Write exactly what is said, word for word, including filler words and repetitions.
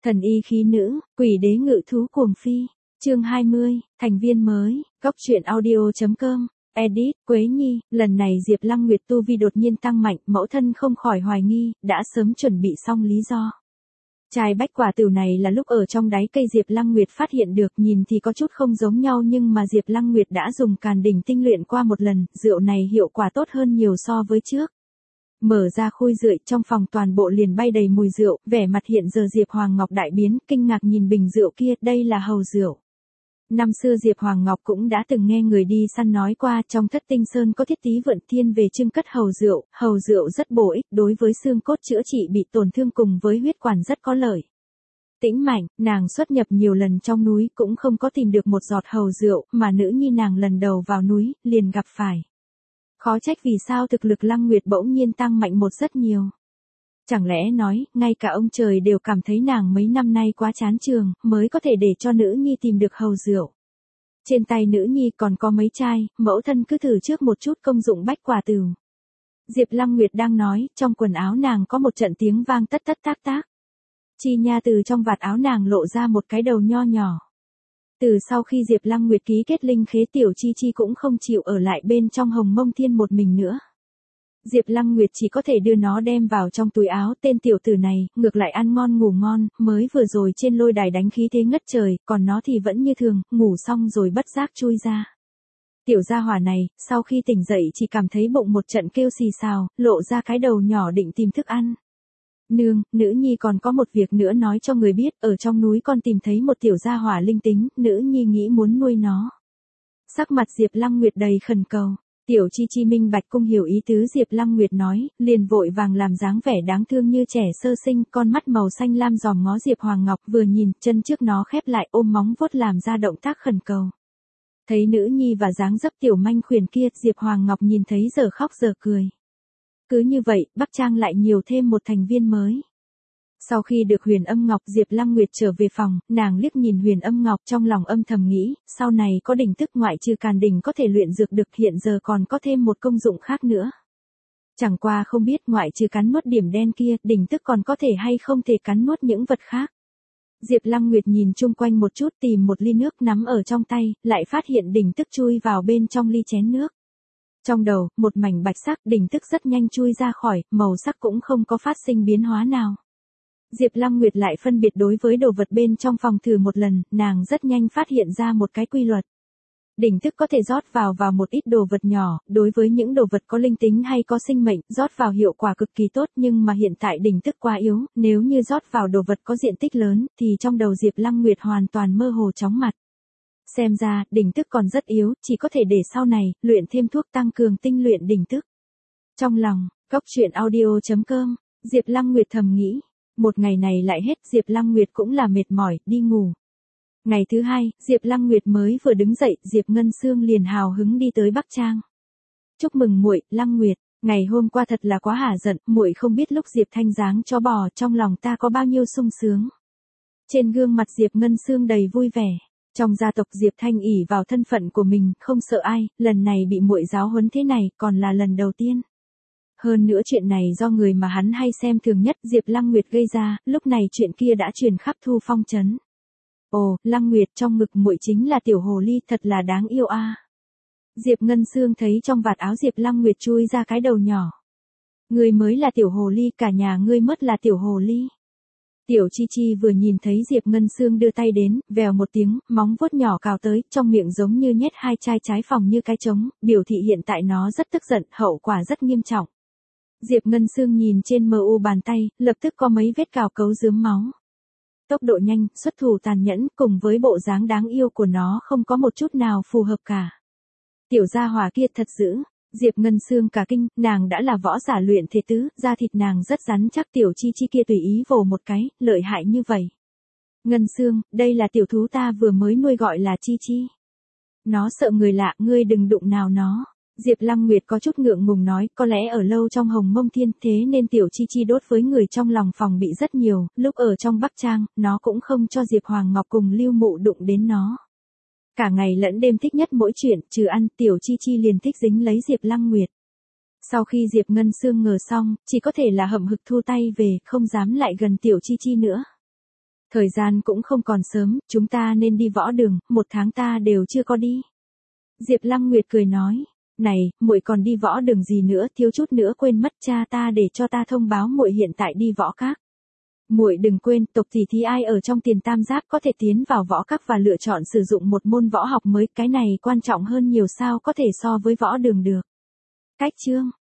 Thần y khí nữ, quỷ đế ngự thú cuồng phi. Chương hai mươi, thành viên mới, góc truyện audio chấm com. Edit, Quế Nhi, lần này Diệp Lăng Nguyệt tu vi đột nhiên tăng mạnh, mẫu thân không khỏi hoài nghi, đã sớm chuẩn bị xong lý do. Chai bách quả tửu này là lúc ở trong đáy cây Diệp Lăng Nguyệt phát hiện được, nhìn thì có chút không giống nhau nhưng mà Diệp Lăng Nguyệt đã dùng Càn Đỉnh tinh luyện qua một lần, rượu này hiệu quả tốt hơn nhiều so với trước. Mở ra khui rượu, trong phòng toàn bộ liền bay đầy mùi rượu, vẻ mặt hiện giờ Diệp Hoàng Ngọc đại biến, kinh ngạc nhìn bình rượu kia, đây là hầu rượu. Năm xưa Diệp Hoàng Ngọc cũng đã từng nghe người đi săn nói qua, trong Thất Tinh Sơn có thiết tí vận thiên về trưng cất hầu rượu, hầu rượu rất bổ ích, đối với xương cốt chữa trị bị tổn thương cùng với huyết quản rất có lợi. Tĩnh Mạnh, nàng xuất nhập nhiều lần trong núi cũng không có tìm được một giọt hầu rượu, mà nữ nhi nàng lần đầu vào núi, liền gặp phải. Khó trách vì sao thực lực Lăng Nguyệt bỗng nhiên tăng mạnh một rất nhiều. Chẳng lẽ nói, ngay cả ông trời đều cảm thấy nàng mấy năm nay quá chán trường, mới có thể để cho nữ nhi tìm được hầu rượu. Trên tay nữ nhi còn có mấy chai, mẫu thân cứ thử trước một chút công dụng bách quả tửu. Diệp Lăng Nguyệt đang nói, trong quần áo nàng có một trận tiếng vang tất tất tác tác. Chi nha từ trong vạt áo nàng lộ ra một cái đầu nho nhỏ. Từ sau khi Diệp Lăng Nguyệt ký kết linh khế, tiểu Chi Chi cũng không chịu ở lại bên trong Hồng Mông Thiên một mình nữa. Diệp Lăng Nguyệt chỉ có thể đưa nó đem vào trong túi áo, tên tiểu tử này, ngược lại ăn ngon ngủ ngon, mới vừa rồi trên lôi đài đánh khí thế ngất trời, còn nó thì vẫn như thường, ngủ xong rồi bất giác chui ra. Tiểu gia hỏa này, sau khi tỉnh dậy chỉ cảm thấy bụng một trận kêu xì xào, lộ ra cái đầu nhỏ định tìm thức ăn. Nương, nữ nhi còn có một việc nữa nói cho người biết, ở trong núi con tìm thấy một tiểu gia hỏa linh tính, nữ nhi nghĩ muốn nuôi nó. Sắc mặt Diệp Lăng Nguyệt đầy khẩn cầu. Tiểu Chi Chi minh bạch cung hiểu ý tứ Diệp Lăng Nguyệt nói, liền vội vàng làm dáng vẻ đáng thương như trẻ sơ sinh, con mắt màu xanh lam dòm ngó Diệp Hoàng Ngọc, vừa nhìn, chân trước nó khép lại, ôm móng vuốt làm ra động tác khẩn cầu. Thấy nữ nhi và dáng dấp tiểu manh khuyển kia, Diệp Hoàng Ngọc nhìn thấy giờ khóc giờ cười. Cứ như vậy, Bắc Trang lại nhiều thêm một thành viên mới. Sau khi được Huyền Âm Ngọc, Diệp Lăng Nguyệt trở về phòng, nàng liếc nhìn Huyền Âm Ngọc trong lòng âm thầm nghĩ, sau này có đỉnh tức ngoại trừ Càn Đỉnh có thể luyện dược được, hiện giờ còn có thêm một công dụng khác nữa. Chẳng qua không biết ngoại trừ cắn nuốt điểm đen kia, đỉnh tức còn có thể hay không thể cắn nuốt những vật khác. Diệp Lăng Nguyệt nhìn chung quanh một chút, tìm một ly nước nắm ở trong tay, lại phát hiện đỉnh tức chui vào bên trong ly chén nước. Trong đầu, một mảnh bạch sắc, đỉnh tức rất nhanh chui ra khỏi, màu sắc cũng không có phát sinh biến hóa nào. Diệp Lăng Nguyệt lại phân biệt đối với đồ vật bên trong phòng thử một lần, nàng rất nhanh phát hiện ra một cái quy luật. Đỉnh tức có thể rót vào vào một ít đồ vật nhỏ, đối với những đồ vật có linh tính hay có sinh mệnh, rót vào hiệu quả cực kỳ tốt, nhưng mà hiện tại đỉnh tức quá yếu, nếu như rót vào đồ vật có diện tích lớn, thì trong đầu Diệp Lăng Nguyệt hoàn toàn mơ hồ chóng mặt. Xem ra, đỉnh tức còn rất yếu, chỉ có thể để sau này, luyện thêm thuốc tăng cường tinh luyện đỉnh tức. Trong lòng, góc truyện audio chấm com, Diệp Lăng Nguyệt thầm nghĩ. Một ngày này lại hết, Diệp Lăng Nguyệt cũng là mệt mỏi, đi ngủ. Ngày thứ hai, Diệp Lăng Nguyệt mới vừa đứng dậy, Diệp Ngân Sương liền hào hứng đi tới Bắc Trang. Chúc mừng muội, Lăng Nguyệt, ngày hôm qua thật là quá hả giận, muội không biết lúc Diệp Thanh giáng cho bò, trong lòng ta có bao nhiêu sung sướng. Trên gương mặt Diệp Ngân Sương đầy vui vẻ. Trong gia tộc Diệp Thanh ỷ vào thân phận của mình, không sợ ai, lần này bị muội giáo huấn thế này, còn là lần đầu tiên. Hơn nữa chuyện này do người mà hắn hay xem thường nhất, Diệp Lăng Nguyệt gây ra, lúc này chuyện kia đã truyền khắp Thu Phong trấn. Ồ, Lăng Nguyệt, trong ngực muội chính là tiểu hồ ly, thật là đáng yêu a. À. Diệp Ngân Sương thấy trong vạt áo Diệp Lăng Nguyệt chui ra cái đầu nhỏ. Ngươi mới là tiểu hồ ly, cả nhà ngươi mất là tiểu hồ ly. Tiểu Chi Chi vừa nhìn thấy Diệp Ngân Sương đưa tay đến, vèo một tiếng, móng vuốt nhỏ cào tới, trong miệng giống như nhét hai chai trái phòng như cái trống, biểu thị hiện tại nó rất tức giận, hậu quả rất nghiêm trọng. Diệp Ngân Sương nhìn trên mờ u bàn tay, lập tức có mấy vết cào cấu rướm máu. Tốc độ nhanh, xuất thủ tàn nhẫn, cùng với bộ dáng đáng yêu của nó không có một chút nào phù hợp cả. Tiểu gia hỏa kia thật dữ. Diệp Ngân Sương cả kinh, nàng đã là võ giả luyện thể tứ, da thịt nàng rất rắn chắc, tiểu Chi Chi kia tùy ý vồ một cái, lợi hại như vậy. Ngân Sương, đây là tiểu thú ta vừa mới nuôi gọi là Chi Chi. Nó sợ người lạ, ngươi đừng đụng nào nó. Diệp Lăng Nguyệt có chút ngượng ngùng nói, có lẽ ở lâu trong Hồng Mông Thiên, thế nên tiểu Chi Chi đốt với người trong lòng phòng bị rất nhiều, lúc ở trong Bắc Trang, nó cũng không cho Diệp Hoàng Ngọc cùng Lưu Mụ đụng đến nó. Cả ngày lẫn đêm thích nhất mỗi chuyện, trừ ăn, tiểu Chi Chi liền thích dính lấy Diệp Lăng Nguyệt. Sau khi Diệp Ngân Sương ngờ xong, chỉ có thể là hậm hực thu tay về, không dám lại gần tiểu Chi Chi nữa. Thời gian cũng không còn sớm, chúng ta nên đi võ đường, một tháng ta đều chưa có đi. Diệp Lăng Nguyệt cười nói, này, muội còn đi võ đường gì nữa, thiếu chút nữa quên mất cha ta để cho ta thông báo muội hiện tại đi võ các. Muội đừng quên, tộc tỷ thí ai ở trong tiền tam giác có thể tiến vào võ các và lựa chọn sử dụng một môn võ học mới, cái này quan trọng hơn nhiều sao có thể so với võ đường được. Cách chương